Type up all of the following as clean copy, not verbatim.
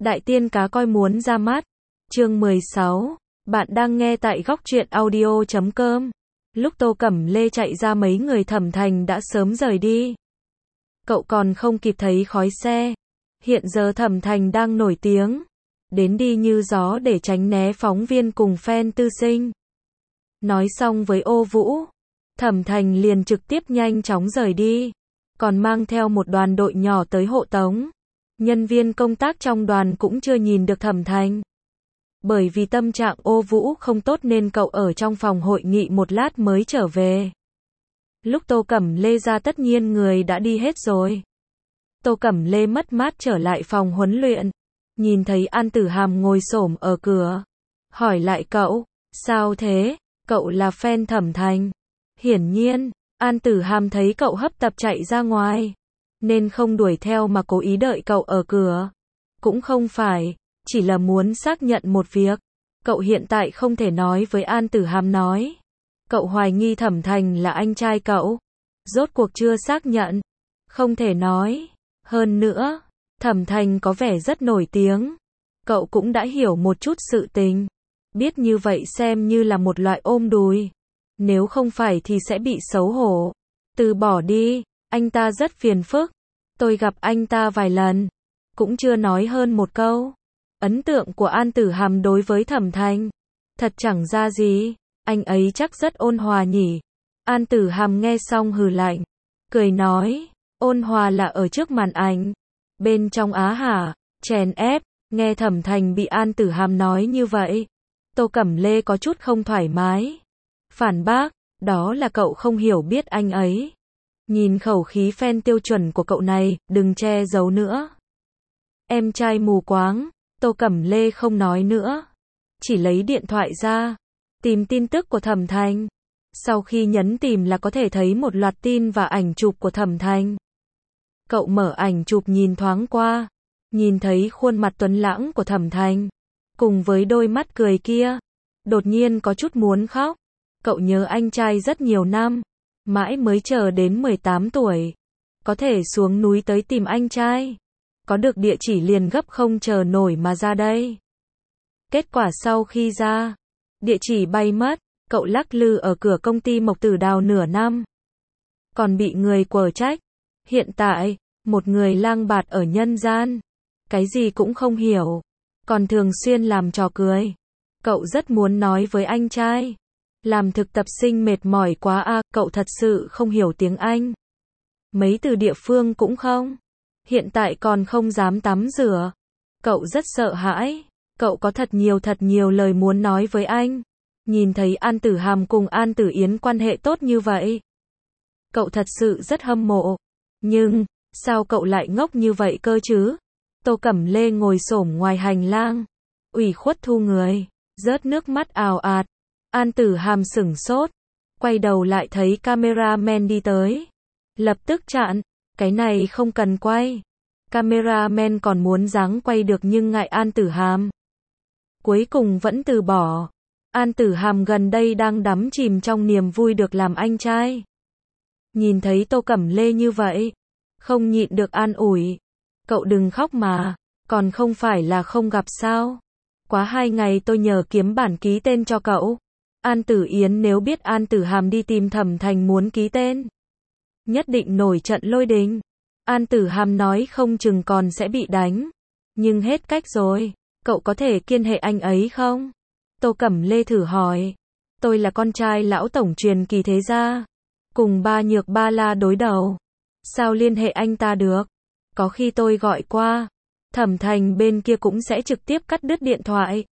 Đại tiên cá coi muốn ra mắt. Chương 16. Bạn đang nghe tại góc truyện audio.com. Lúc Tô Cẩm Lê chạy ra mấy người Thẩm Thành đã sớm rời đi. Cậu còn không kịp thấy khói xe. Hiện giờ Thẩm Thành đang nổi tiếng. Đến đi như gió để tránh né phóng viên cùng fan tư sinh. Nói xong với Ô Vũ, Thẩm Thành liền trực tiếp nhanh chóng rời đi. Còn mang theo một đoàn đội nhỏ tới hộ tống. Nhân viên công tác trong đoàn cũng chưa nhìn được Thẩm Thành. Bởi vì tâm trạng Ô Vũ không tốt nên cậu ở trong phòng hội nghị một lát mới trở về. Lúc Tô Cẩm Lê ra tất nhiên người đã đi hết rồi. Tô Cẩm Lê mất mát trở lại phòng huấn luyện. Nhìn thấy An Tử Hàm ngồi xổm ở cửa. Hỏi lại cậu, sao thế, cậu là fan Thẩm Thành. Hiển nhiên, An Tử Hàm thấy cậu hấp tấp chạy ra ngoài. Nên không đuổi theo mà cố ý đợi cậu ở cửa. Cũng không phải, chỉ là muốn xác nhận một việc. Cậu hiện tại không thể nói với An Tử Hàm nói. Cậu hoài nghi Thẩm Thành là anh trai cậu. Rốt cuộc chưa xác nhận. Không thể nói. Hơn nữa, Thẩm Thành có vẻ rất nổi tiếng. Cậu cũng đã hiểu một chút sự tình. Biết như vậy xem như là một loại ôm đùi. Nếu không phải thì sẽ bị xấu hổ. Từ bỏ đi, anh ta rất phiền phức. Tôi gặp anh ta vài lần. Cũng chưa nói hơn một câu. Ấn tượng của An Tử Hàm đối với Thẩm Thành thật chẳng ra gì. Anh ấy chắc rất ôn hòa nhỉ. An Tử Hàm nghe xong hừ lạnh. Cười nói, ôn hòa là ở trước màn ảnh. Bên trong á hả, chèn ép. Nghe Thẩm Thành bị An Tử Hàm nói như vậy. Tô Cẩm Lê có chút không thoải mái. Phản bác, đó là cậu không hiểu biết anh ấy. Nhìn khẩu khí fan tiêu chuẩn của cậu này, đừng che giấu nữa. Em trai mù quáng. Tô Cẩm Lê không nói nữa. Chỉ lấy điện thoại ra. Tìm tin tức của Thẩm Thành. Sau khi nhấn tìm là có thể thấy một loạt tin và ảnh chụp của Thẩm Thành. Cậu mở ảnh chụp nhìn thoáng qua. Nhìn thấy khuôn mặt tuấn lãng của Thẩm Thành. Cùng với đôi mắt cười kia. Đột nhiên có chút muốn khóc. Cậu nhớ anh trai rất nhiều năm. Mãi mới chờ đến 18 tuổi. Có thể xuống núi tới tìm anh trai. Có được địa chỉ liền gấp không chờ nổi mà ra đây. Kết quả sau khi ra, địa chỉ bay mất. Cậu lắc lư ở cửa công ty Mộc Tử Đào nửa năm. Còn bị người quở trách. Hiện tại, một người lang bạt ở nhân gian. Cái gì cũng không hiểu. Còn thường xuyên làm trò cười. Cậu rất muốn nói với anh trai. Làm thực tập sinh mệt mỏi quá à, cậu thật sự không hiểu tiếng Anh. Mấy từ địa phương cũng không. Hiện tại còn không dám tắm rửa. Cậu rất sợ hãi. Cậu có thật nhiều lời muốn nói với anh. Nhìn thấy An Tử Hàm cùng An Tử Yến quan hệ tốt như vậy. Cậu thật sự rất hâm mộ. Nhưng, sao cậu lại ngốc như vậy cơ chứ? Tô Cẩm Lê ngồi xổm ngoài hành lang. Ủy khuất thu người. Rớt nước mắt ào ạt. An Tử Hàm sửng sốt. Quay đầu lại thấy cameraman đi tới. Lập tức chặn. Cái này không cần quay. Cameraman còn muốn dáng quay được nhưng ngại An Tử Hàm. Cuối cùng vẫn từ bỏ. An Tử Hàm gần đây đang đắm chìm trong niềm vui được làm anh trai. Nhìn thấy Tô Cẩm Lê như vậy. Không nhịn được an ủi. Cậu đừng khóc mà. Còn không phải là không gặp sao. Quá 2 ngày tôi nhờ kiếm bản ký tên cho cậu. An Tử Yến nếu biết An Tử Hàm đi tìm Thẩm Thành muốn ký tên. Nhất định nổi trận lôi đình. An Tử Hàm nói không chừng còn sẽ bị đánh. Nhưng hết cách rồi. Cậu có thể kiên hệ anh ấy không? Tô Cẩm Lê thử hỏi. Tôi là con trai lão tổng truyền kỳ thế gia. Cùng Ba Nhược Ba La đối đầu. Sao liên hệ anh ta được? Có khi tôi gọi qua. Thẩm Thành bên kia cũng sẽ trực tiếp cắt đứt điện thoại.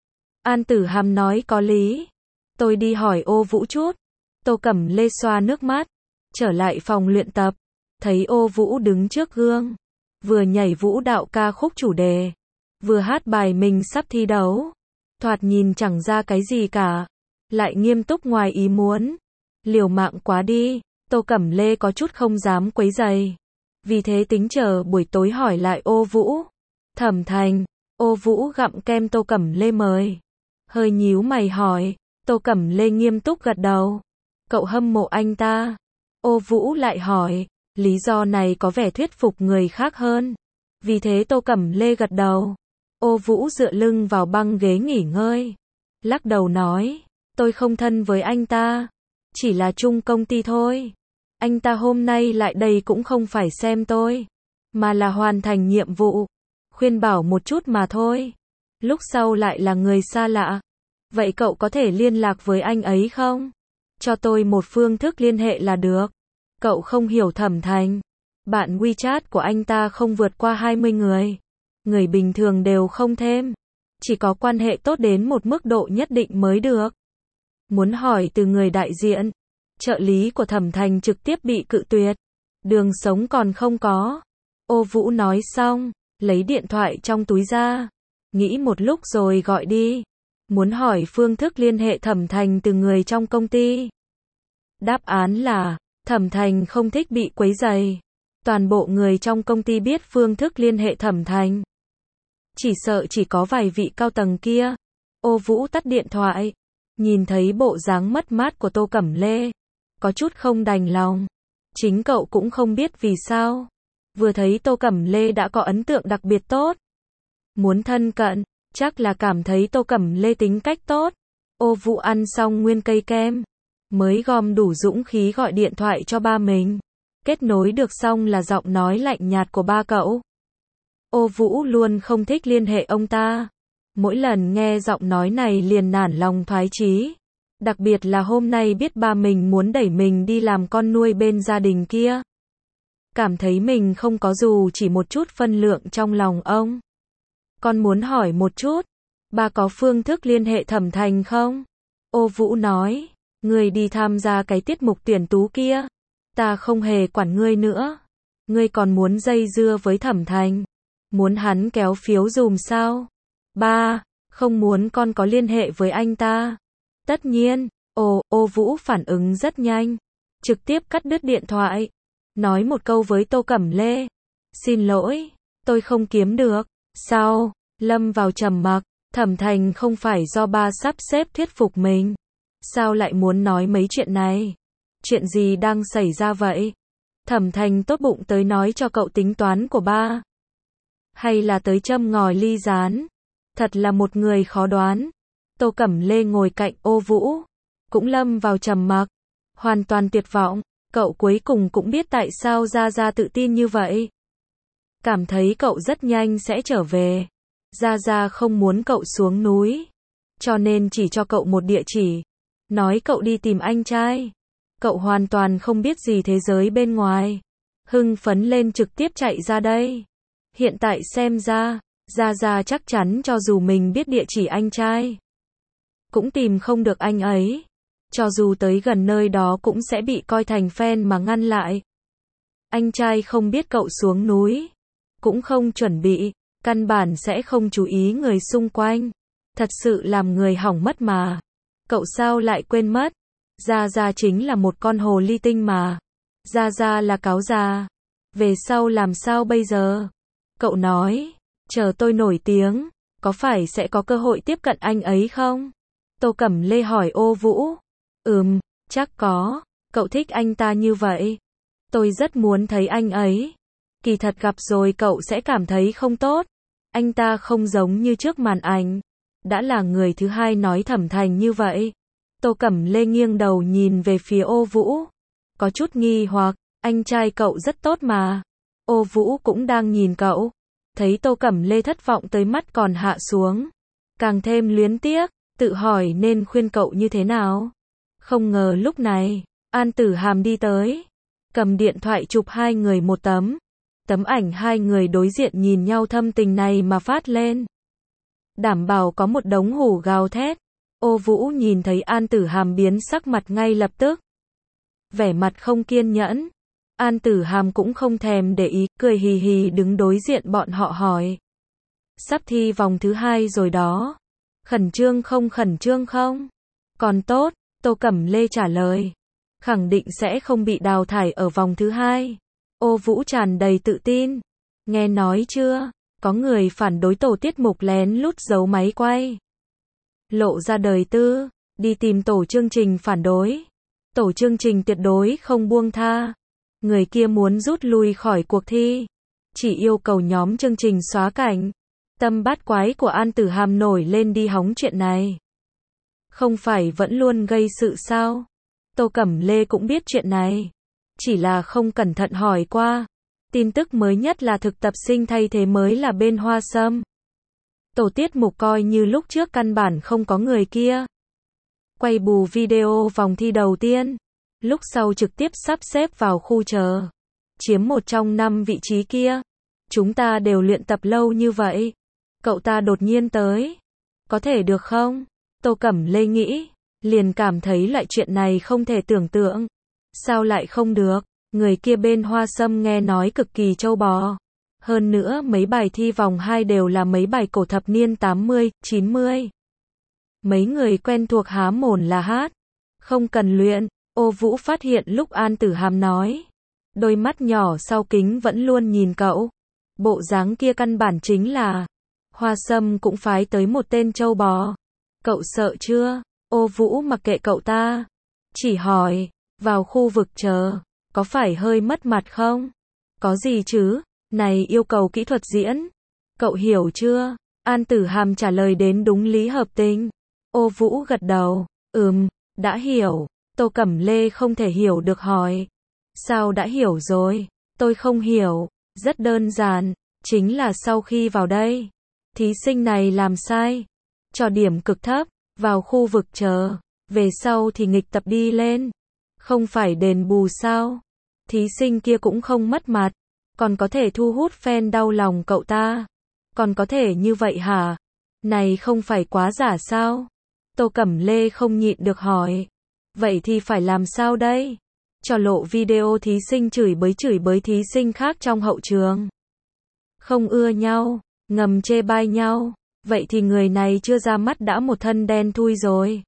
An Tử Hàm nói có lý. Tôi đi hỏi Ô Vũ chút. Tô Cẩm Lê xoa nước mắt. Trở lại phòng luyện tập. Thấy Ô Vũ đứng trước gương. Vừa nhảy vũ đạo ca khúc chủ đề. Vừa hát bài mình sắp thi đấu. Thoạt nhìn chẳng ra cái gì cả. Lại nghiêm túc ngoài ý muốn. Liều mạng quá đi. Tô Cẩm Lê có chút không dám quấy rầy. Vì thế tính chờ buổi tối hỏi lại Ô Vũ. Thẩm Thành. Ô Vũ gặm kem Tô Cẩm Lê mời. Hơi nhíu mày hỏi. Tô Cẩm Lê nghiêm túc gật đầu. Cậu hâm mộ anh ta. Ô Vũ lại hỏi. Lý do này có vẻ thuyết phục người khác hơn. Vì thế Tô Cẩm Lê gật đầu. Ô Vũ dựa lưng vào băng ghế nghỉ ngơi. Lắc đầu nói, tôi không thân với anh ta. Chỉ là chung công ty thôi. Anh ta hôm nay lại đây cũng không phải xem tôi, mà là hoàn thành nhiệm vụ. Khuyên bảo một chút mà thôi. Lúc sau lại là người xa lạ. Vậy cậu có thể liên lạc với anh ấy không? Cho tôi một phương thức liên hệ là được. Cậu không hiểu Thẩm Thành. Bạn WeChat của anh ta không vượt qua 20 người. Người bình thường đều không thêm. Chỉ có quan hệ tốt đến một mức độ nhất định mới được. Muốn hỏi từ người đại diện. Trợ lý của Thẩm Thành trực tiếp bị cự tuyệt. Đường sống còn không có. Ô Vũ nói xong, lấy điện thoại trong túi ra. Nghĩ một lúc rồi gọi đi. Muốn hỏi phương thức liên hệ Thẩm Thành từ người trong công ty. Đáp án là, Thẩm Thành không thích bị quấy rầy. Toàn bộ người trong công ty biết phương thức liên hệ Thẩm Thành. Chỉ sợ chỉ có vài vị cao tầng kia. Ô Vũ tắt điện thoại. Nhìn thấy bộ dáng mất mát của Tô Cẩm Lê. Có chút không đành lòng. Chính cậu cũng không biết vì sao. Vừa thấy Tô Cẩm Lê đã có ấn tượng đặc biệt tốt. Muốn thân cận, chắc là cảm thấy Tô Cẩm Lê tính cách tốt. Ô Vũ ăn xong nguyên cây kem. Mới gom đủ dũng khí gọi điện thoại cho ba mình. Kết nối được xong là giọng nói lạnh nhạt của ba cậu. Ô Vũ luôn không thích liên hệ ông ta. Mỗi lần nghe giọng nói này liền nản lòng thoái chí. Đặc biệt là hôm nay biết ba mình muốn đẩy mình đi làm con nuôi bên gia đình kia. Cảm thấy mình không có dù chỉ một chút phân lượng trong lòng ông. Con muốn hỏi một chút. Ba có phương thức liên hệ Thẩm Thành không? Ô Vũ nói. Ngươi đi tham gia cái tiết mục tuyển tú kia. Ta không hề quản ngươi nữa. Ngươi còn muốn dây dưa với Thẩm Thành. Muốn hắn kéo phiếu dùm sao? Ba, không muốn con có liên hệ với anh ta. Tất nhiên, Ô Vũ phản ứng rất nhanh. Trực tiếp cắt đứt điện thoại. Nói một câu với Tô Cẩm Lê. Xin lỗi, tôi không kiếm được. Sao? Lâm vào trầm mặc. Thẩm Thành không phải do ba sắp xếp thuyết phục mình. Sao lại muốn nói mấy chuyện này? Chuyện gì đang xảy ra vậy? Thẩm Thành tốt bụng tới nói cho cậu tính toán của ba. Hay là tới châm ngòi ly gián? Thật là một người khó đoán. Tô Cẩm Lê ngồi cạnh Ô Vũ. Cũng lâm vào trầm mặc. Hoàn toàn tuyệt vọng. Cậu cuối cùng cũng biết tại sao Gia Gia tự tin như vậy. Cảm thấy cậu rất nhanh sẽ trở về. Gia Gia không muốn cậu xuống núi. Cho nên chỉ cho cậu một địa chỉ. Nói cậu đi tìm anh trai. Cậu hoàn toàn không biết gì thế giới bên ngoài. Hưng phấn lên trực tiếp chạy ra đây. Hiện tại xem ra, Gia Gia chắc chắn cho dù mình biết địa chỉ anh trai. Cũng tìm không được anh ấy. Cho dù tới gần nơi đó cũng sẽ bị coi thành fan mà ngăn lại. Anh trai không biết cậu xuống núi. Cũng không chuẩn bị. Căn bản sẽ không chú ý người xung quanh. Thật sự làm người hỏng mất mà. Cậu sao lại quên mất? Gia Gia chính là một con hồ ly tinh mà. Gia Gia là cáo già. Về sau làm sao bây giờ? Cậu nói, chờ tôi nổi tiếng, có phải sẽ có cơ hội tiếp cận anh ấy không? Tô Cẩm Lê hỏi Ô Vũ. Chắc có. Cậu thích anh ta như vậy. Tôi rất muốn thấy anh ấy. Kỳ thật gặp rồi cậu sẽ cảm thấy không tốt. Anh ta không giống như trước màn ảnh. Đã là người thứ hai nói Thẩm Thành như vậy. Tô Cẩm Lê nghiêng đầu nhìn về phía Ô Vũ. Có chút nghi hoặc, anh trai cậu rất tốt mà. Ô Vũ cũng đang nhìn cậu. Thấy Tô Cẩm Lê thất vọng tới mắt còn hạ xuống. Càng thêm luyến tiếc, tự hỏi nên khuyên cậu như thế nào. Không ngờ lúc này, An Tử Hàm đi tới. Cầm điện thoại chụp hai người một tấm. Tấm ảnh hai người đối diện nhìn nhau thâm tình này mà phát lên. Đảm bảo có một đống hủ gào thét. Ô Vũ nhìn thấy An Tử Hàm biến sắc mặt ngay lập tức. Vẻ mặt không kiên nhẫn. An Tử Hàm cũng không thèm để ý, cười hì hì đứng đối diện bọn họ hỏi. Sắp thi vòng thứ 2 rồi đó. Khẩn trương không? Còn tốt, Tô Cẩm Lê trả lời. Khẳng định sẽ không bị đào thải ở vòng thứ 2. Ô Vũ tràn đầy tự tin. Nghe nói chưa, có người phản đối tổ tiết mục lén lút giấu máy quay. Lộ ra đời tư, đi tìm tổ chương trình phản đối. Tổ chương trình tuyệt đối không buông tha. Người kia muốn rút lui khỏi cuộc thi. Chỉ yêu cầu nhóm chương trình xóa cảnh. Tâm bát quái của An Tử Hàm nổi lên đi hóng chuyện này. Không phải vẫn luôn gây sự sao? Tô Cẩm Lê cũng biết chuyện này. Chỉ là không cẩn thận hỏi qua. Tin tức mới nhất là thực tập sinh thay thế mới là bên Hoa Sâm. Tổ tiết mục coi như lúc trước căn bản không có người kia. Quay bù video vòng thi đầu tiên. Lúc sau trực tiếp sắp xếp vào khu chờ. Chiếm một trong 5 vị trí kia. Chúng ta đều luyện tập lâu như vậy. Cậu ta đột nhiên tới. Có thể được không? Tô Cẩm Lê nghĩ. Liền cảm thấy loại chuyện này không thể tưởng tượng. Sao lại không được? Người kia bên Hoa Sâm nghe nói cực kỳ trâu bò. Hơn nữa mấy bài thi vòng 2 đều là mấy bài cổ thập niên 80, 90. Mấy người quen thuộc há mồm là hát. Không cần luyện. Ô Vũ phát hiện lúc An Tử Hàm nói. Đôi mắt nhỏ sau kính vẫn luôn nhìn cậu. Bộ dáng kia căn bản chính là. Hoa Sâm cũng phái tới một tên trâu bò. Cậu sợ chưa? Ô Vũ mặc kệ cậu ta. Chỉ hỏi. Vào khu vực chờ. Có phải hơi mất mặt không? Có gì chứ? Này yêu cầu kỹ thuật diễn. Cậu hiểu chưa? An Tử Hàm trả lời đến đúng lý hợp tình. Ô Vũ gật đầu. Đã hiểu. Tô Cẩm Lê không thể hiểu được hỏi. Sao đã hiểu rồi? Tôi không hiểu. Rất đơn giản. Chính là sau khi vào đây. Thí sinh này làm sai. Cho điểm cực thấp. Vào khu vực chờ. Về sau thì nghịch tập đi lên. Không phải đền bù sao? Thí sinh kia cũng không mất mặt. Còn có thể thu hút fan đau lòng cậu ta. Còn có thể như vậy hả? Này không phải quá giả sao? Tô Cẩm Lê không nhịn được hỏi. Vậy thì phải làm sao đây? Cho lộ video thí sinh chửi bới thí sinh khác trong hậu trường. Không ưa nhau, ngầm chê bai nhau. Vậy thì người này chưa ra mắt đã một thân đen thui rồi.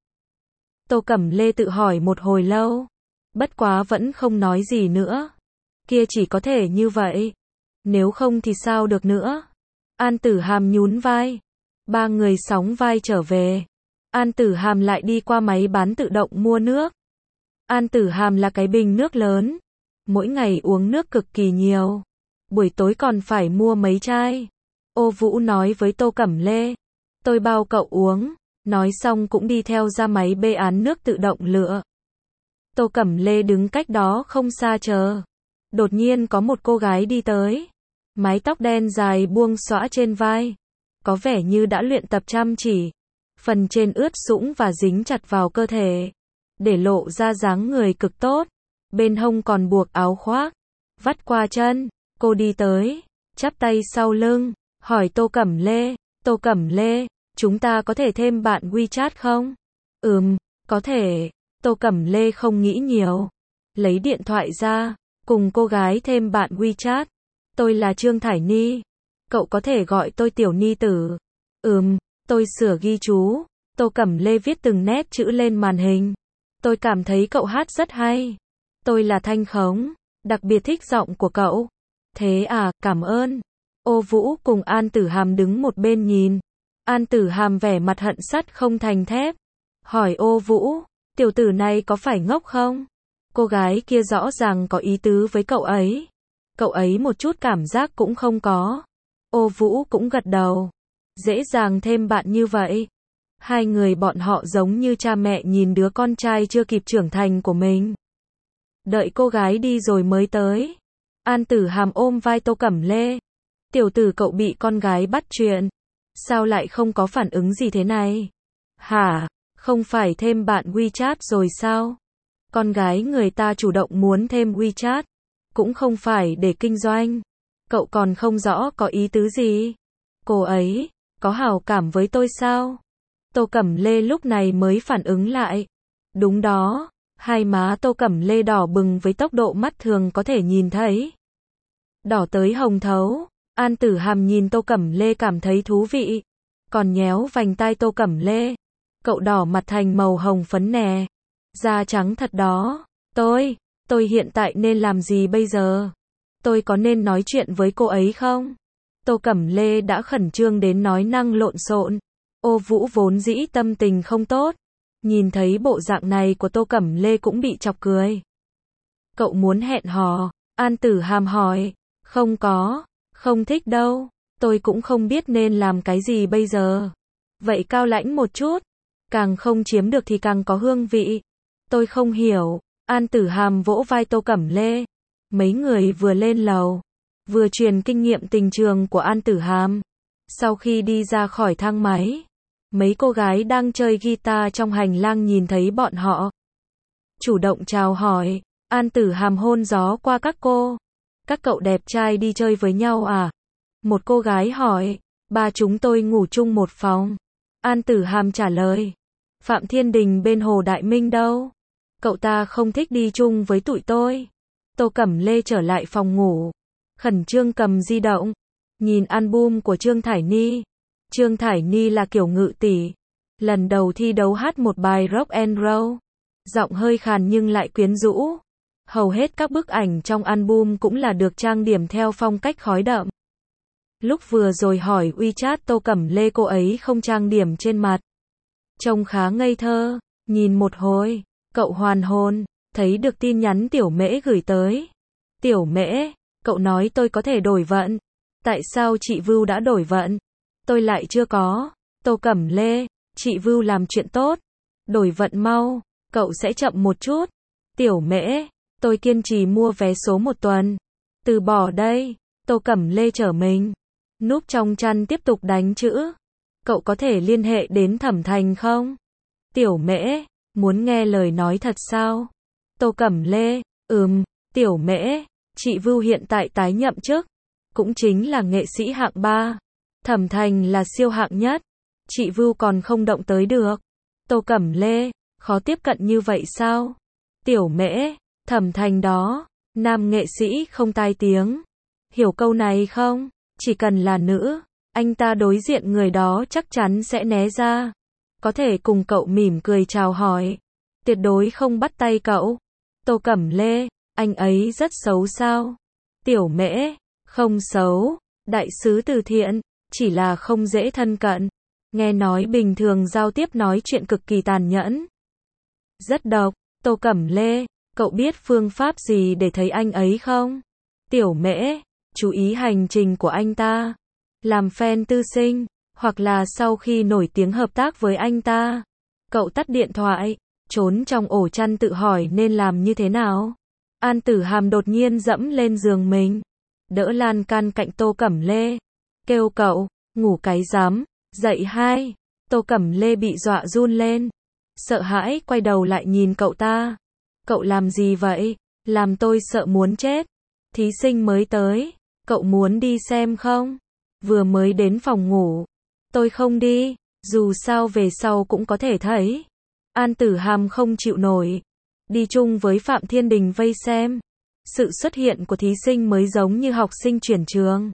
Tô Cẩm Lê tự hỏi một hồi lâu. Bất quá vẫn không nói gì nữa. Kia chỉ có thể như vậy. Nếu không thì sao được nữa. An Tử Hàm nhún vai. Ba người sóng vai trở về. An Tử Hàm lại đi qua máy bán tự động mua nước. An Tử Hàm là cái bình nước lớn. Mỗi ngày uống nước cực kỳ nhiều. Buổi tối còn phải mua mấy chai. Ô Vũ nói với Tô Cẩm Lê. Tôi bao cậu uống. Nói xong cũng đi theo ra máy bê án nước tự động lựa. Tô Cẩm Lê đứng cách đó không xa chờ. Đột nhiên có một cô gái đi tới. Mái tóc đen dài buông xõa trên vai. Có vẻ như đã luyện tập chăm chỉ. Phần trên ướt sũng và dính chặt vào cơ thể. Để lộ ra dáng người cực tốt. Bên hông còn buộc áo khoác. Vắt qua chân. Cô đi tới. Chắp tay sau lưng. Hỏi Tô Cẩm Lê. Tô Cẩm Lê, chúng ta có thể thêm bạn WeChat không? Có thể. Tô Cẩm Lê không nghĩ nhiều. Lấy điện thoại ra. Cùng cô gái thêm bạn WeChat. Tôi là Trương Thải Ni. Cậu có thể gọi tôi Tiểu Ni Tử. Tôi sửa ghi chú. Tô Cẩm Lê viết từng nét chữ lên màn hình. Tôi cảm thấy cậu hát rất hay. Tôi là Thanh Khống. Đặc biệt thích giọng của cậu. Thế à, cảm ơn. Ô Vũ cùng An Tử Hàm đứng một bên nhìn. An Tử Hàm vẻ mặt hận sắt không thành thép. Hỏi Ô Vũ, tiểu tử này có phải ngốc không? Cô gái kia rõ ràng có ý tứ với cậu ấy. Cậu ấy một chút cảm giác cũng không có. Ô Vũ cũng gật đầu. Dễ dàng thêm bạn như vậy. Hai người bọn họ giống như cha mẹ nhìn đứa con trai chưa kịp trưởng thành của mình. Đợi cô gái đi rồi mới tới. An Tử Hàm ôm vai Tô Cẩm Lê. Tiểu tử cậu bị con gái bắt chuyện. Sao lại không có phản ứng gì thế này? Hả? Không phải thêm bạn WeChat rồi sao? Con gái người ta chủ động muốn thêm WeChat. Cũng không phải để kinh doanh. Cậu còn không rõ có ý tứ gì. Cô ấy, có hảo cảm với tôi sao? Tô Cẩm Lê lúc này mới phản ứng lại. Đúng đó. Hai má Tô Cẩm Lê đỏ bừng với tốc độ mắt thường có thể nhìn thấy. Đỏ tới hồng thấu. An Tử Hàm nhìn Tô Cẩm Lê cảm thấy thú vị. Còn nhéo vành tai Tô Cẩm Lê. Cậu đỏ mặt thành màu hồng phấn nè. Da trắng thật đó. Tôi hiện tại nên làm gì bây giờ? Tôi có nên nói chuyện với cô ấy không? Tô Cẩm Lê đã khẩn trương đến nói năng lộn xộn. Ô Vũ vốn dĩ tâm tình không tốt. Nhìn thấy bộ dạng này của Tô Cẩm Lê cũng bị chọc cười. Cậu muốn hẹn hò? An Tử Hàm hỏi. Không có, không thích đâu. Tôi cũng không biết nên làm cái gì bây giờ. Vậy cao lãnh một chút. Càng không chiếm được thì càng có hương vị. Tôi không hiểu. An Tử Hàm vỗ vai Tô Cẩm Lê. Mấy người vừa lên lầu, vừa truyền kinh nghiệm tình trường của An Tử Hàm. Sau khi đi ra khỏi thang máy, mấy cô gái đang chơi guitar trong hành lang nhìn thấy bọn họ, chủ động chào hỏi. An Tử Hàm hôn gió qua các cô. Các cậu đẹp trai đi chơi với nhau à? Một cô gái hỏi. Ba chúng tôi ngủ chung một phòng. An Tử Hàm trả lời. Phạm Thiên Đình bên Hồ Đại Minh đâu? Cậu ta không thích đi chung với tụi tôi. Tô Cẩm Lê trở lại phòng ngủ, khẩn trương cầm di động, nhìn album của Trương Thải Ni. Trương Thải Ni là kiểu ngự tỷ, lần đầu thi đấu hát một bài rock and roll, giọng hơi khàn nhưng lại quyến rũ. Hầu hết các bức ảnh trong album cũng là được trang điểm theo phong cách khói đậm. Lúc vừa rồi hỏi WeChat Tô Cẩm Lê cô ấy không trang điểm trên mặt, trông khá ngây thơ. Nhìn một hồi, cậu hoàn hồn, thấy được tin nhắn Tiểu Mễ gửi tới. Tiểu Mễ, cậu nói tôi có thể đổi vận. Tại sao chị Vưu đã đổi vận? Tôi lại chưa có. Tô Cẩm Lê, chị Vưu làm chuyện tốt. Đổi vận mau, cậu sẽ chậm một chút. Tiểu Mễ, tôi kiên trì mua vé số một tuần. Từ bỏ đây. Tô Cẩm Lê trở mình, núp trong chăn tiếp tục đánh chữ. Cậu có thể liên hệ đến Thẩm Thành không? Tiểu Mễ, muốn nghe lời nói thật sao? Tô Cẩm Lê, Tiểu Mễ, chị Vưu hiện tại tái nhậm chức, cũng chính là nghệ sĩ hạng 3. Thẩm Thành là siêu hạng nhất. Chị Vưu còn không động tới được. Tô Cẩm Lê, khó tiếp cận như vậy sao? Tiểu Mễ, Thẩm Thành đó, nam nghệ sĩ không tai tiếng. Hiểu câu này không? Chỉ cần là nữ, anh ta đối diện người đó chắc chắn sẽ né ra. Có thể cùng cậu mỉm cười chào hỏi, tuyệt đối không bắt tay cậu. Tô Cẩm Lê, anh ấy rất xấu sao? Tiểu Mễ, không xấu, đại sứ từ thiện, chỉ là không dễ thân cận. Nghe nói bình thường giao tiếp nói chuyện cực kỳ tàn nhẫn, rất độc. Tô Cẩm Lê, cậu biết phương pháp gì để thấy anh ấy không? Tiểu Mễ, chú ý hành trình của anh ta, làm fan tư sinh, hoặc là sau khi nổi tiếng hợp tác với anh ta. Cậu tắt điện thoại, trốn trong ổ chăn tự hỏi nên làm như thế nào. An Tử Hàm đột nhiên dẫm lên giường mình, đỡ lan can cạnh Tô Cẩm Lê, kêu cậu, ngủ cái rắm, dậy hai. Tô Cẩm Lê bị dọa run lên, sợ hãi quay đầu lại nhìn cậu ta. Cậu làm gì vậy? Làm tôi sợ muốn chết. Thí sinh mới tới, cậu muốn đi xem không? Vừa mới đến phòng ngủ. Tôi không đi, dù sao về sau cũng có thể thấy. An Tử Hàm không chịu nổi, đi chung với Phạm Thiên Đình vây xem. Sự xuất hiện của thí sinh mới giống như học sinh chuyển trường,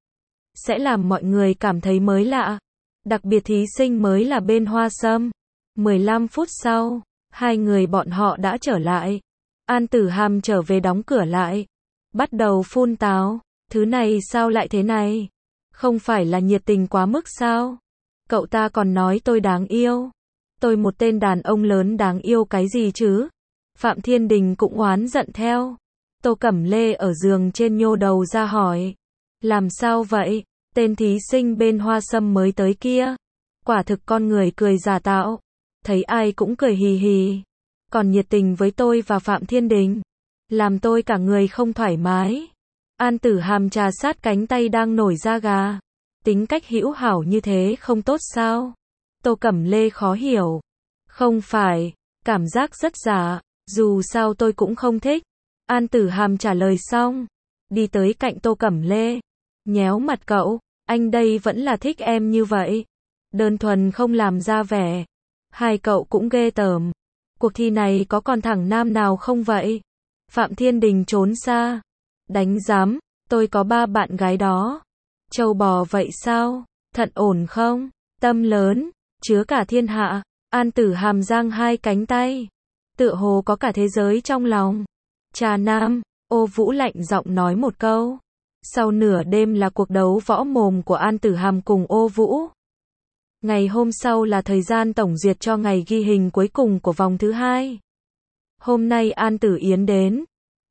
sẽ làm mọi người cảm thấy mới lạ. Đặc biệt thí sinh mới là bên Hoa Sâm. 15 phút sau, hai người bọn họ đã trở lại. An Tử Hàm trở về đóng cửa lại, bắt đầu phun tào. Thứ này sao lại thế này? Không phải là nhiệt tình quá mức sao? Cậu ta còn nói tôi đáng yêu. Tôi một tên đàn ông lớn đáng yêu cái gì chứ? Phạm Thiên Đình cũng oán giận theo. Tô Cẩm Lê ở giường trên nhô đầu ra hỏi. Làm sao vậy? Tên thí sinh bên Hoa Sâm mới tới kia. Quả thực con người cười giả tạo. Thấy ai cũng cười hì hì. Còn nhiệt tình với tôi và Phạm Thiên Đình. Làm tôi cả người không thoải mái. An Tử Hàm trà sát cánh tay đang nổi da gà. Tính cách hữu hảo như thế không tốt sao? Tô Cẩm Lê khó hiểu. Không phải, cảm giác rất giả, dù sao tôi cũng không thích. An Tử Hàm trả lời xong, đi tới cạnh Tô Cẩm Lê, nhéo mặt cậu, anh đây vẫn là thích em như vậy. Đơn thuần không làm ra vẻ. Hai cậu cũng ghê tởm. Cuộc thi này có còn thằng nam nào không vậy? Phạm Thiên Đình trốn xa. Đánh giám, tôi có 3 bạn gái đó. Trâu bò vậy sao? Thận ổn không? Tâm lớn, chứa cả thiên hạ. An Tử Hàm giang hai cánh tay, tựa hồ có cả thế giới trong lòng. Trà Nam, Ô Vũ lạnh giọng nói một câu. Sau nửa đêm là cuộc đấu võ mồm của An Tử Hàm cùng Ô Vũ. Ngày hôm sau là thời gian tổng duyệt cho ngày ghi hình cuối cùng của vòng thứ 2. Hôm nay An Tử Yến đến.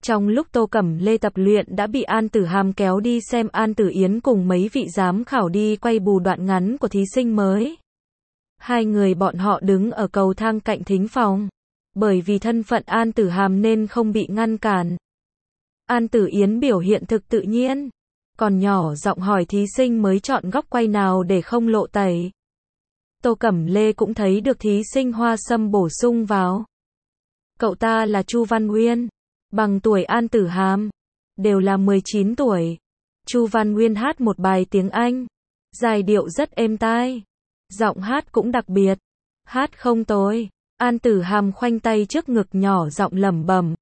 Trong lúc Tô Cẩm Lê tập luyện đã bị An Tử Hàm kéo đi xem An Tử Yến cùng mấy vị giám khảo đi quay bù đoạn ngắn của thí sinh mới. Hai người bọn họ đứng ở cầu thang cạnh thính phòng. Bởi vì thân phận An Tử Hàm nên không bị ngăn cản. An Tử Yến biểu hiện thực tự nhiên. Còn nhỏ giọng hỏi thí sinh mới chọn góc quay nào để không lộ tẩy. Tô Cẩm Lê cũng thấy được thí sinh Hoa Sâm bổ sung vào. Cậu ta là Chu Văn Uyên, bằng tuổi An Tử Hàm, đều là 19 tuổi. Chu Văn Uyên hát một bài tiếng Anh, giai điệu rất êm tai, giọng hát cũng đặc biệt, hát không tồi. An Tử Hàm khoanh tay trước ngực nhỏ giọng lẩm bẩm,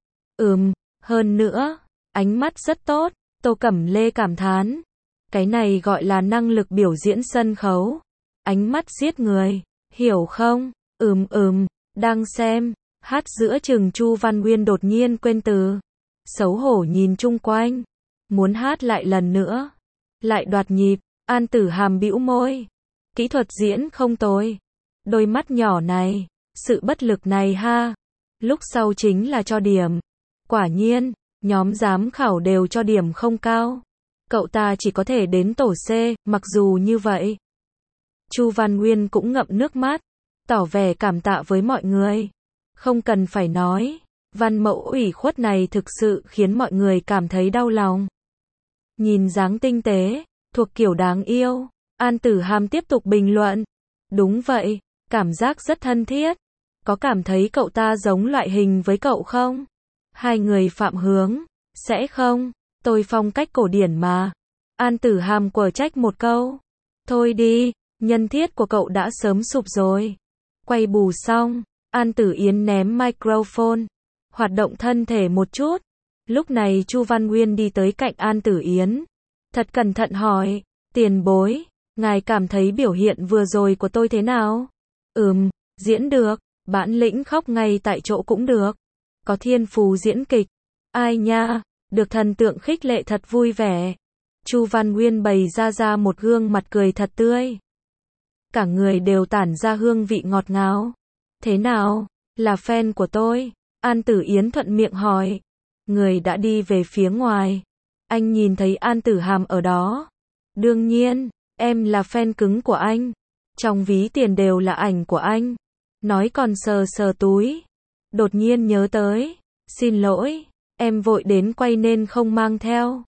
hơn nữa, ánh mắt rất tốt. Tô Cẩm Lê cảm thán, cái này gọi là năng lực biểu diễn sân khấu, ánh mắt giết người, hiểu không? Đang xem, hát giữa chừng Chu Văn Uyên đột nhiên quên từ, xấu hổ nhìn chung quanh, muốn hát lại lần nữa, lại đoạt nhịp. An Tử Hàm bĩu môi, kỹ thuật diễn không tồi, đôi mắt nhỏ này, sự bất lực này ha, lúc sau chính là cho điểm. Quả nhiên, nhóm giám khảo đều cho điểm không cao. Cậu ta chỉ có thể đến tổ C, mặc dù như vậy. Chu Văn Uyên cũng ngậm nước mắt, tỏ vẻ cảm tạ với mọi người. Không cần phải nói, văn mẫu ủy khuất này thực sự khiến mọi người cảm thấy đau lòng. Nhìn dáng tinh tế, thuộc kiểu đáng yêu, An Tử Hàm tiếp tục bình luận. Đúng vậy, cảm giác rất thân thiết. Có cảm thấy cậu ta giống loại hình với cậu không? Hai người phạm hướng, sẽ không, tôi phong cách cổ điển mà. An Tử Hàm quở trách một câu. Thôi đi, nhân thiết của cậu đã sớm sụp rồi. Quay bù xong, An Tử Yến ném microphone, hoạt động thân thể một chút. Lúc này Chu Văn Uyên đi tới cạnh An Tử Yến, thật cẩn thận hỏi, tiền bối, ngài cảm thấy biểu hiện vừa rồi của tôi thế nào? Diễn được, bản lĩnh khóc ngay tại chỗ cũng được. Có thiên phú diễn kịch. Ai nha, được thần tượng khích lệ thật vui vẻ. Chu Văn Uyên bày ra một gương mặt cười thật tươi. Cả người đều tản ra hương vị ngọt ngào. Thế nào, là fan của tôi? An Tử Yến thuận miệng hỏi. Người đã đi về phía ngoài. Anh nhìn thấy An Tử Hàm ở đó. Đương nhiên, em là fan cứng của anh. Trong ví tiền đều là ảnh của anh. Nói còn sờ sờ túi. Đột nhiên nhớ tới. Xin lỗi, em vội đến quay nên không mang theo.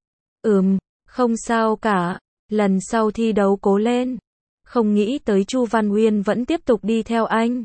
Không sao cả. Lần sau thi đấu cố lên. Không nghĩ tới Chu Văn Uyên vẫn tiếp tục đi theo anh.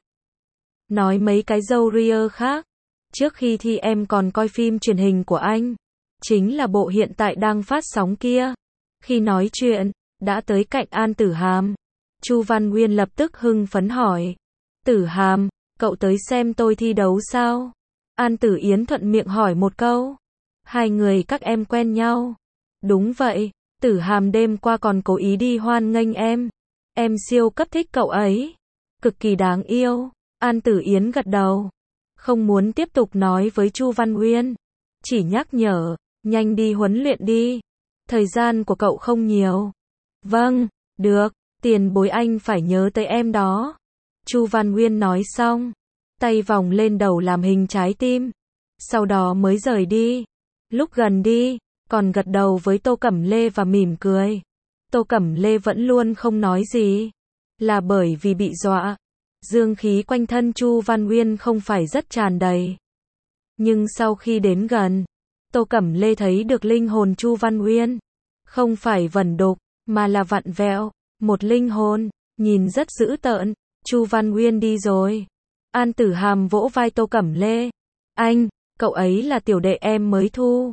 Nói mấy cái râu ria khác. Trước khi thi em còn coi phim truyền hình của anh. Chính là bộ hiện tại đang phát sóng kia. Khi nói chuyện, đã tới cạnh An Tử Hàm. Chu Văn Uyên lập tức hưng phấn hỏi. Tử Hàm, cậu tới xem tôi thi đấu sao? An Tử Yến thuận miệng hỏi một câu. Hai người các em quen nhau. Đúng vậy, Tử Hàm đêm qua còn cố ý đi hoan nghênh em. Em siêu cấp thích cậu ấy. Cực kỳ đáng yêu. An Tử Yến gật đầu. Không muốn tiếp tục nói với Chu Văn Uyên. Chỉ nhắc nhở, nhanh đi huấn luyện đi. Thời gian của cậu không nhiều. Vâng, được, tiền bối anh phải nhớ tới em đó. Chu Văn Uyên nói xong, tay vòng lên đầu làm hình trái tim. Sau đó mới rời đi. Lúc gần đi, còn gật đầu với Tô Cẩm Lê và mỉm cười. Tô Cẩm Lê vẫn luôn không nói gì. Là bởi vì bị dọa. Dương khí quanh thân Chu Văn Uyên không phải rất tràn đầy. Nhưng sau khi đến gần, Tô Cẩm Lê thấy được linh hồn Chu Văn Uyên. Không phải vẩn đục, mà là vặn vẹo. Một linh hồn, nhìn rất dữ tợn. Chu Văn Uyên đi rồi. An Tử Hàm vỗ vai Tô Cẩm Lê. Anh, cậu ấy là tiểu đệ em mới thu.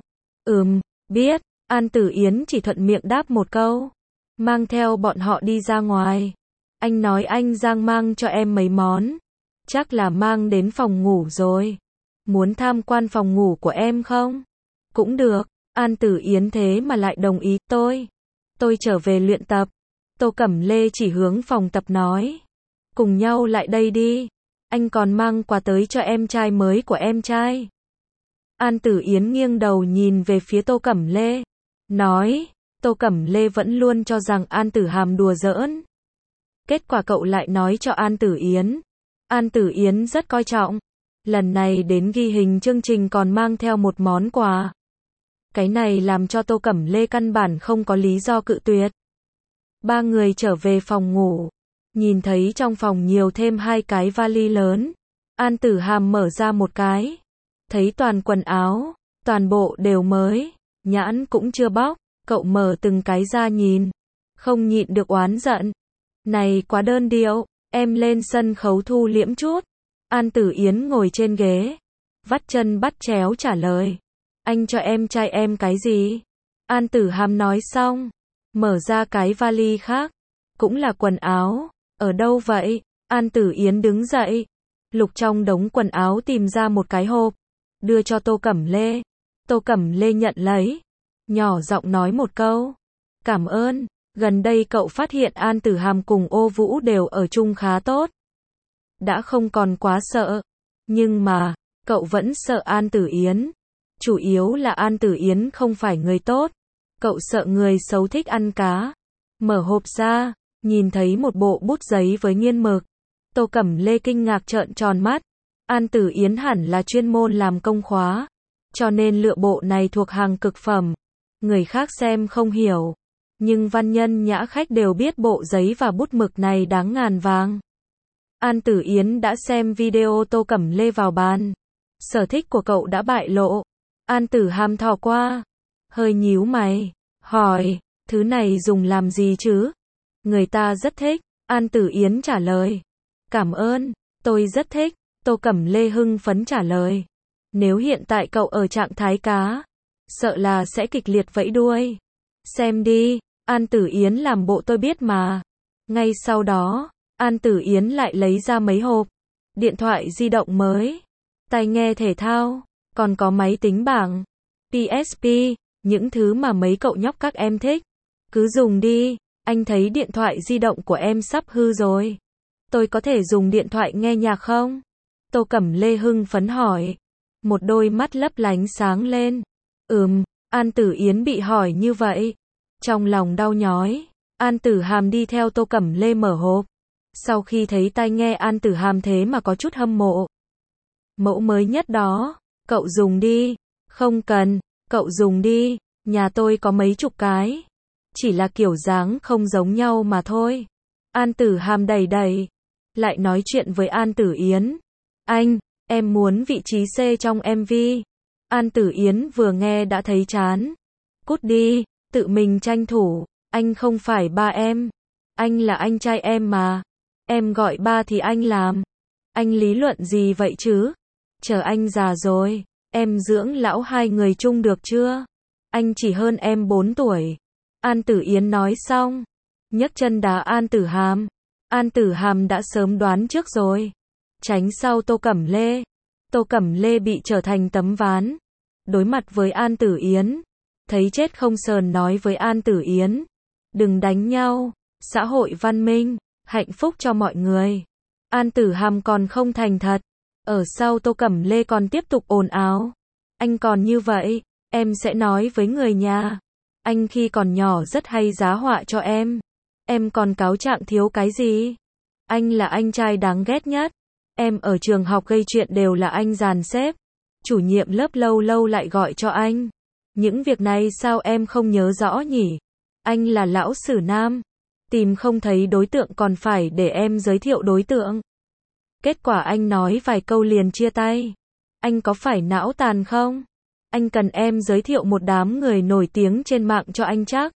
Biết. An Tử Yến chỉ thuận miệng đáp một câu. Mang theo bọn họ đi ra ngoài. Anh nói anh Giang mang cho em mấy món. Chắc là mang đến phòng ngủ rồi. Muốn tham quan phòng ngủ của em không? Cũng được. An Tử Yến thế mà lại đồng ý. Tôi trở về luyện tập. Tô Cẩm Lê chỉ hướng phòng tập nói. Cùng nhau lại đây đi. Anh còn mang quà tới cho em trai mới của em trai. An Tử Yến nghiêng đầu nhìn về phía Tô Cẩm Lê. Nói, Tô Cẩm Lê vẫn luôn cho rằng An Tử Hàm đùa giỡn. Kết quả cậu lại nói cho An Tử Yến. An Tử Yến rất coi trọng. Lần này đến ghi hình chương trình còn mang theo một món quà. Cái này làm cho Tô Cẩm Lê căn bản không có lý do cự tuyệt. Ba người trở về phòng ngủ. Nhìn thấy trong phòng nhiều thêm 2 cái vali lớn. An Tử Hàm mở ra một cái. Thấy toàn quần áo, toàn bộ đều mới. Nhãn cũng chưa bóc. Cậu mở từng cái ra nhìn. Không nhịn được oán giận. Này quá đơn điệu, em lên sân khấu thu liễm chút. An Tử Yến ngồi trên ghế. Vắt chân bắt chéo trả lời. Anh cho em trai em cái gì? An Tử Hàm nói xong. Mở ra cái vali khác. Cũng là quần áo. Ở đâu vậy? An Tử Yến đứng dậy. Lục trong đống quần áo tìm ra một cái hộp. Đưa cho Tô Cẩm Lê. Tô Cẩm Lê nhận lấy. Nhỏ giọng nói một câu. Cảm ơn. Gần đây cậu phát hiện An Tử Hàm cùng Ô Vũ đều ở chung khá tốt. Đã không còn quá sợ. Nhưng mà, cậu vẫn sợ An Tử Yến. Chủ yếu là An Tử Yến không phải người tốt. Cậu sợ người xấu thích ăn cá. Mở hộp ra, nhìn thấy một bộ bút giấy với nghiên mực. Tô Cẩm Lê kinh ngạc trợn tròn mắt. An Tử Yến hẳn là chuyên môn làm công khóa. Cho nên lựa bộ này thuộc hàng cực phẩm. Người khác xem không hiểu. Nhưng văn nhân nhã khách đều biết bộ giấy và bút mực này đáng ngàn vàng. An Tử Yến đã xem video Tô Cẩm Lê vào bàn. Sở thích của cậu đã bại lộ. An Tử Hàm thò qua. Hơi nhíu mày. Hỏi, thứ này dùng làm gì chứ? Người ta rất thích. An Tử Yến trả lời. Cảm ơn, tôi rất thích. Tô Cẩm Lê hưng phấn trả lời. Nếu hiện tại cậu ở trạng thái cá, sợ là sẽ kịch liệt vẫy đuôi. Xem đi, An Tử Yến làm bộ tôi biết mà. Ngay sau đó, An Tử Yến lại lấy ra mấy hộp. Điện thoại di động mới, tai nghe thể thao, còn có máy tính bảng, PSP, những thứ mà mấy cậu nhóc các em thích. Cứ dùng đi, anh thấy điện thoại di động của em sắp hư rồi. Tôi có thể dùng điện thoại nghe nhạc không? Tô Cẩm Lê hưng phấn hỏi. Một đôi mắt lấp lánh sáng lên. An Tử Yến bị hỏi như vậy. Trong lòng đau nhói. An Tử Hàm đi theo Tô Cẩm Lê mở hộp. Sau khi thấy tai nghe An Tử Hàm thế mà có chút hâm mộ. Mẫu mới nhất đó, cậu dùng đi. Không cần, cậu dùng đi, nhà tôi có mấy chục cái. Chỉ là kiểu dáng không giống nhau mà thôi. An Tử Hàm đẩy đẩy. Lại nói chuyện với An Tử Yến. Anh, em muốn vị trí C trong MV. An Tử Yến vừa nghe đã thấy chán. Cút đi, tự mình tranh thủ. Anh không phải ba em. Anh là anh trai em mà. Em gọi ba thì anh làm. Anh lý luận gì vậy chứ? Chờ anh già rồi, em dưỡng lão hai người chung được chưa? Anh chỉ hơn em 4 tuổi. An Tử Yến nói xong, nhấc chân đá An Tử Hàm. An Tử Hàm đã sớm đoán trước rồi. Tránh sau Tô Cẩm Lê. Tô Cẩm Lê bị trở thành tấm ván. Đối mặt với An Tử Yến. Thấy chết không sờn nói với An Tử Yến. Đừng đánh nhau. Xã hội văn minh, hạnh phúc cho mọi người. An Tử Hàm còn không thành thật. Ở sau Tô Cẩm Lê còn tiếp tục ồn ào. Anh còn như vậy, em sẽ nói với người nhà. Anh khi còn nhỏ rất hay giá họa cho em. Em còn cáo trạng thiếu cái gì? Anh là anh trai đáng ghét nhất. Em ở trường học gây chuyện đều là anh dàn xếp. Chủ nhiệm lớp lâu lâu lại gọi cho anh. Những việc này sao em không nhớ rõ nhỉ? Anh là lão sử nam. Tìm không thấy đối tượng còn phải để em giới thiệu đối tượng. Kết quả anh nói vài câu liền chia tay. Anh có phải não tàn không? Anh cần em giới thiệu một đám người nổi tiếng trên mạng cho anh chắc.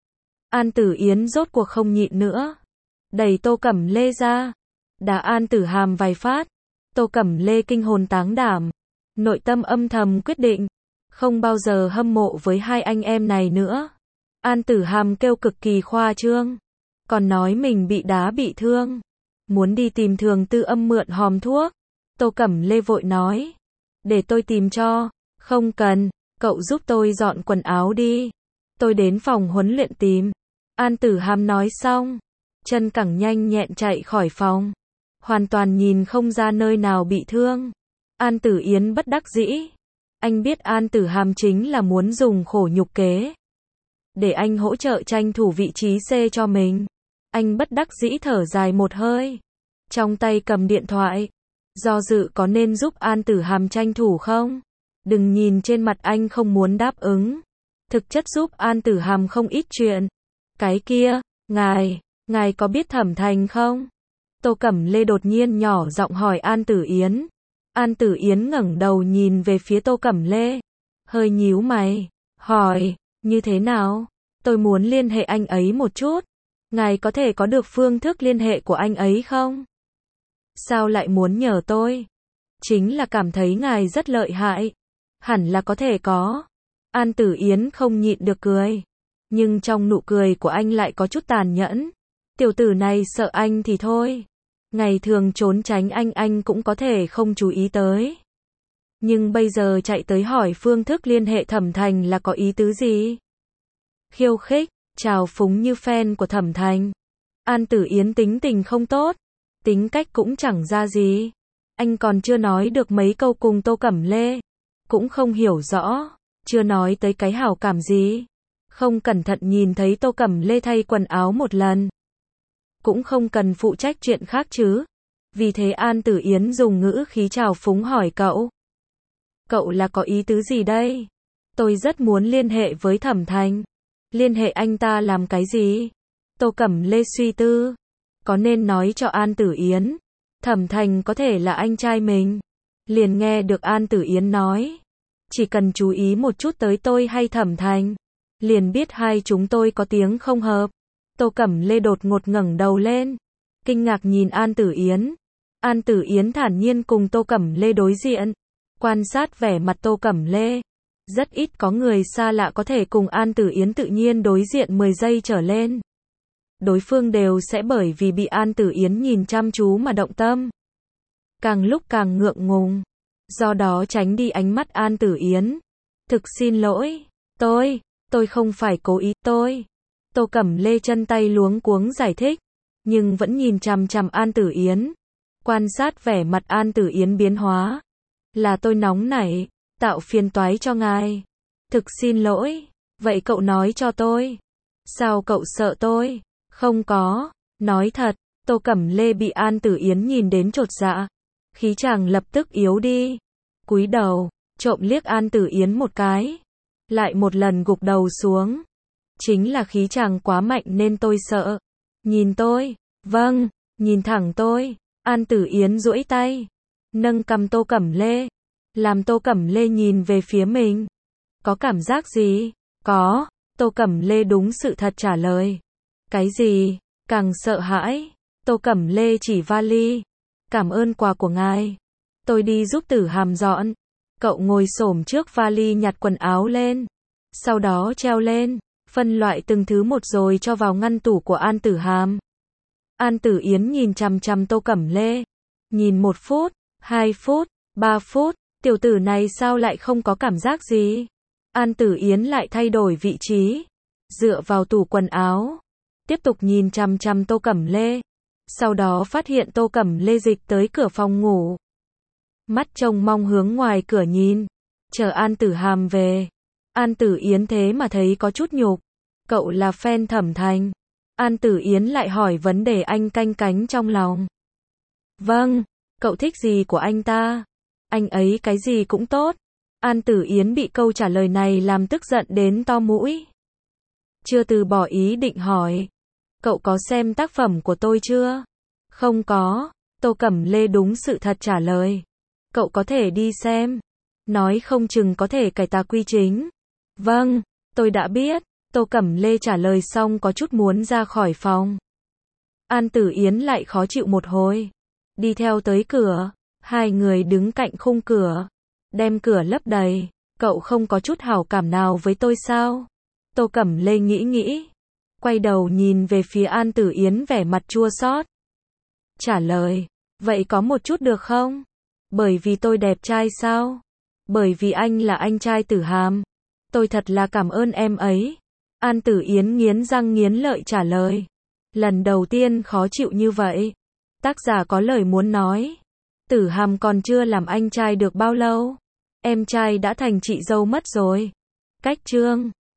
An Tử Yến rốt cuộc không nhịn nữa. Đẩy Tô Cẩm Lê ra. Đá An Tử Hàm vài phát. Tô Cẩm Lê kinh hồn táng đảm. Nội tâm âm thầm quyết định. Không bao giờ hâm mộ với hai anh em này nữa. An Tử Hàm kêu cực kỳ khoa trương. Còn nói mình bị đá bị thương. Muốn đi tìm Thường Tư Âm mượn hòm thuốc. Tô Cẩm Lê vội nói. Để tôi tìm cho. Không cần, cậu giúp tôi dọn quần áo đi. Tôi đến phòng huấn luyện tìm. An Tử Hàm nói xong. Chân cẳng nhanh nhẹn chạy khỏi phòng. Hoàn toàn nhìn không ra nơi nào bị thương. An Tử Yến bất đắc dĩ. Anh biết An Tử Hàm chính là muốn dùng khổ nhục kế. Để anh hỗ trợ tranh thủ vị trí C cho mình. Anh bất đắc dĩ thở dài một hơi. Trong tay cầm điện thoại. Do dự có nên giúp An Tử Hàm tranh thủ không? Đừng nhìn trên mặt anh không muốn đáp ứng. Thực chất giúp An Tử Hàm không ít chuyện. Cái kia, ngài có biết Thẩm Thành không? Tô Cẩm Lê đột nhiên nhỏ giọng hỏi An Tử Yến. An Tử Yến ngẩng đầu nhìn về phía Tô Cẩm Lê. Hơi nhíu mày, hỏi, như thế nào? Tôi muốn liên hệ anh ấy một chút. Ngài có thể có được phương thức liên hệ của anh ấy không? Sao lại muốn nhờ tôi? Chính là cảm thấy ngài rất lợi hại. Hẳn là có thể có. An Tử Yến không nhịn được cười. Nhưng trong nụ cười của anh lại có chút tàn nhẫn. Tiểu tử này sợ anh thì thôi. Ngày thường trốn tránh anh cũng có thể không chú ý tới. Nhưng bây giờ chạy tới hỏi phương thức liên hệ Thẩm Thành là có ý tứ gì? Khiêu khích, trào phúng như fan của Thẩm Thành. An Tử Yến tính tình không tốt. Tính cách cũng chẳng ra gì. Anh còn chưa nói được mấy câu cùng Tô Cẩm Lê. Cũng không hiểu rõ. Chưa nói tới cái hảo cảm gì. Không cẩn thận nhìn thấy Tô Cẩm Lê thay quần áo một lần. Cũng không cần phụ trách chuyện khác chứ. Vì thế An Tử Yến dùng ngữ khí trào phúng hỏi cậu. Cậu là có ý tứ gì đây? Tôi rất muốn liên hệ với Thẩm Thành. Liên hệ anh ta làm cái gì? Tô Cẩm Lê suy tư. Có nên nói cho An Tử Yến? Thẩm Thành có thể là anh trai mình. Liền nghe được An Tử Yến nói. Chỉ cần chú ý một chút tới tôi hay Thẩm Thành. Liền biết hai chúng tôi có tiếng không hợp. Tô Cẩm Lê đột ngột ngẩng đầu lên. Kinh ngạc nhìn An Tử Yến. An Tử Yến thản nhiên cùng Tô Cẩm Lê đối diện. Quan sát vẻ mặt Tô Cẩm Lê. Rất ít có người xa lạ có thể cùng An Tử Yến tự nhiên đối diện 10 giây trở lên. Đối phương đều sẽ bởi vì bị An Tử Yến nhìn chăm chú mà động tâm. Càng lúc càng ngượng ngùng. Do đó tránh đi ánh mắt An Tử Yến. Thực xin lỗi. Tôi không phải cố ý. Tô Cẩm Lê chân tay luống cuống giải thích. Nhưng vẫn nhìn chằm chằm An Tử Yến. Quan sát vẻ mặt An Tử Yến biến hóa. Là tôi nóng nảy. Tạo phiền toái cho ngài. Thực xin lỗi. Vậy cậu nói cho tôi. Sao cậu sợ tôi? Không có. Nói thật. Tô Cẩm Lê bị An Tử Yến nhìn đến chột dạ. Khí chàng lập tức yếu đi. Cúi đầu. Trộm liếc An Tử Yến một cái. Lại một lần gục đầu xuống. Chính là khí chàng quá mạnh nên tôi sợ. Nhìn tôi. Vâng. Nhìn thẳng tôi. An Tử Yến duỗi tay. Nâng cằm Tô Cẩm Lê. Làm Tô Cẩm Lê nhìn về phía mình. Có cảm giác gì? Có. Tô Cẩm Lê đúng sự thật trả lời. Cái gì? Càng sợ hãi. Tô Cẩm Lê chỉ vali. Cảm ơn quà của ngài. Tôi đi giúp Tử Hàm dọn. Cậu ngồi xổm trước vali nhặt quần áo lên. Sau đó treo lên. Phân loại từng thứ một rồi cho vào ngăn tủ của An Tử Hàm. An Tử Yến nhìn chằm chằm Tô Cẩm Lê. Nhìn 1 phút, 2 phút, 3 phút. Tiểu tử này sao lại không có cảm giác gì? An Tử Yến lại thay đổi vị trí. Dựa vào tủ quần áo. Tiếp tục nhìn chằm chằm Tô Cẩm Lê. Sau đó phát hiện Tô Cẩm Lê dịch tới cửa phòng ngủ. Mắt trông mong hướng ngoài cửa nhìn. Chờ An Tử Hàm về. An Tử Yến thế mà thấy có chút nhục. Cậu là fan Thẩm Thành. An Tử Yến lại hỏi vấn đề anh canh cánh trong lòng. Vâng, cậu thích gì của anh ta? Anh ấy cái gì cũng tốt. An Tử Yến bị câu trả lời này làm tức giận đến to mũi. Chưa từ bỏ ý định hỏi. Cậu có xem tác phẩm của tôi chưa? Không có. Tô Cẩm Lê đúng sự thật trả lời. Cậu có thể đi xem. Nói không chừng có thể cải tà quy chính. Vâng, tôi đã biết. Tô Cẩm Lê trả lời xong có chút muốn ra khỏi phòng. An Tử Yến lại khó chịu một hồi. Đi theo tới cửa. Hai người đứng cạnh khung cửa. Đem cửa lấp đầy. Cậu không có chút hảo cảm nào với tôi sao? Tô Cẩm Lê nghĩ. Quay đầu nhìn về phía An Tử Yến vẻ mặt chua xót. Trả lời. Vậy có một chút được không? Bởi vì tôi đẹp trai sao? Bởi vì anh là anh trai Tử Hàm. Tôi thật là cảm ơn em ấy. An Tử Yến nghiến răng nghiến lợi trả lời. Lần đầu tiên khó chịu như vậy. Tác giả có lời muốn nói. Tử Hàm còn chưa làm anh trai được bao lâu. Em trai đã thành chị dâu mất rồi. Cách chương